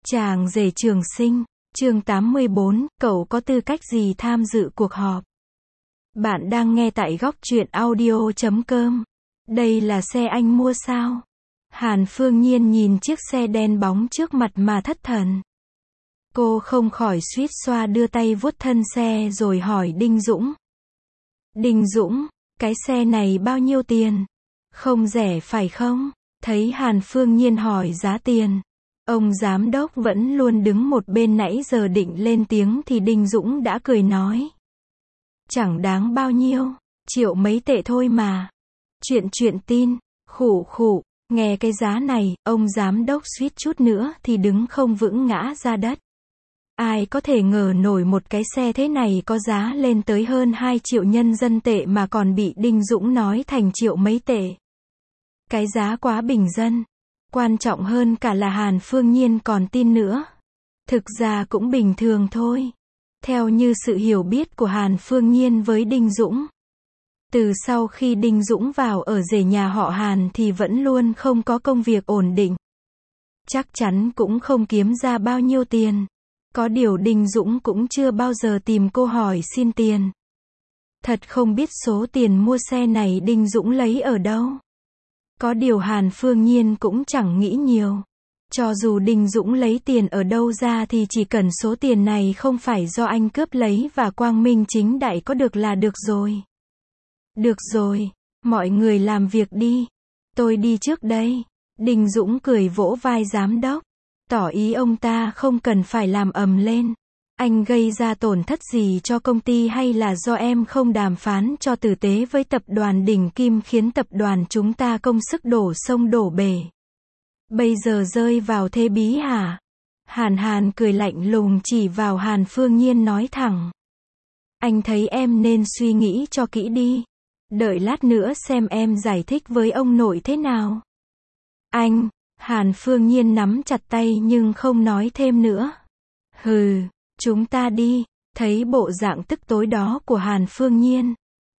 Chàng rể Trường Sinh, chương 84, cậu có tư cách gì tham dự cuộc họp? Bạn đang nghe tại góc truyện audio.com. Đây là xe anh mua sao? Hàn Phương Nhiên nhìn chiếc xe đen bóng trước mặt mà thất thần. Cô không khỏi suýt xoa đưa tay vuốt thân xe rồi hỏi Đinh Dũng. Đinh Dũng, cái xe này bao nhiêu tiền? Không rẻ phải không? Thấy Hàn Phương Nhiên hỏi giá tiền. Ông giám đốc vẫn luôn đứng một bên nãy giờ định lên tiếng thì Đinh Dũng đã cười nói. Chẳng đáng bao nhiêu, triệu mấy tệ thôi mà. Chuyện tin, khụ, nghe cái giá này, ông giám đốc suýt chút nữa thì đứng không vững ngã ra đất. Ai có thể ngờ nổi một cái xe thế này có giá lên tới hơn 2 triệu nhân dân tệ mà còn bị Đinh Dũng nói thành triệu mấy tệ. Cái giá quá bình dân. Quan trọng hơn cả là Hàn Phương Nhiên còn tin nữa. Thực ra cũng bình thường thôi. Theo như sự hiểu biết của Hàn Phương Nhiên với Đinh Dũng. Từ sau khi Đinh Dũng vào ở rể nhà họ Hàn thì vẫn luôn không có công việc ổn định. Chắc chắn cũng không kiếm ra bao nhiêu tiền. Có điều Đinh Dũng cũng chưa bao giờ tìm cô hỏi xin tiền. Thật không biết số tiền mua xe này Đinh Dũng lấy ở đâu. Có điều Hàn Phương Nhiên cũng chẳng nghĩ nhiều. Cho dù Đinh Dũng lấy tiền ở đâu ra thì chỉ cần số tiền này không phải do anh cướp lấy và quang minh chính đại có được là được rồi. Được rồi, mọi người làm việc đi. Tôi đi trước đây. Đinh Dũng cười vỗ vai giám đốc. Tỏ ý ông ta không cần phải làm ầm lên. Anh gây ra tổn thất gì cho công ty hay là do em không đàm phán cho tử tế với tập đoàn Đỉnh Kim khiến tập đoàn chúng ta công sức đổ sông đổ bể. Bây giờ rơi vào thế bí hả? Hàn cười lạnh lùng chỉ vào Hàn Phương Nhiên nói thẳng. Anh thấy em nên suy nghĩ cho kỹ đi. Đợi lát nữa xem em giải thích với ông nội thế nào. Anh, Hàn Phương Nhiên nắm chặt tay nhưng không nói thêm nữa. Hừ. Chúng ta đi, thấy bộ dạng tức tối đó của Hàn Phương Nhiên.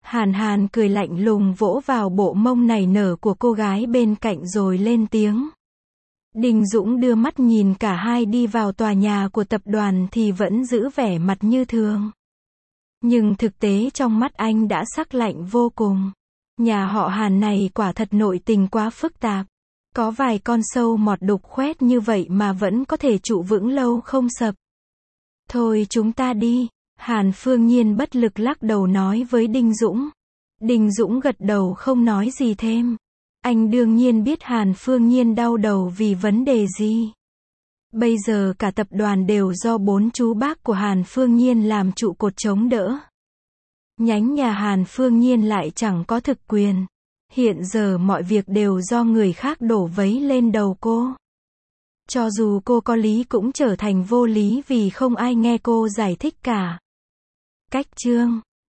Hàn cười lạnh lùng vỗ vào bộ mông nảy nở của cô gái bên cạnh rồi lên tiếng. Đinh Dũng đưa mắt nhìn cả hai đi vào tòa nhà của tập đoàn thì vẫn giữ vẻ mặt như thường. Nhưng thực tế trong mắt anh đã sắc lạnh vô cùng. Nhà họ Hàn này quả thật nội tình quá phức tạp. Có vài con sâu mọt đục khoét như vậy mà vẫn có thể trụ vững lâu không sập. Thôi chúng ta đi, Hàn Phương Nhiên bất lực lắc đầu nói với Đinh Dũng. Đinh Dũng gật đầu không nói gì thêm. Anh đương nhiên biết Hàn Phương Nhiên đau đầu vì vấn đề gì. Bây giờ cả tập đoàn đều do 4 chú bác của Hàn Phương Nhiên làm trụ cột chống đỡ. Nhánh nhà Hàn Phương Nhiên lại chẳng có thực quyền. Hiện giờ mọi việc đều do người khác đổ vấy lên đầu cô. Cho dù cô có lý cũng trở thành vô lý vì không ai nghe cô giải thích cả. Cách chương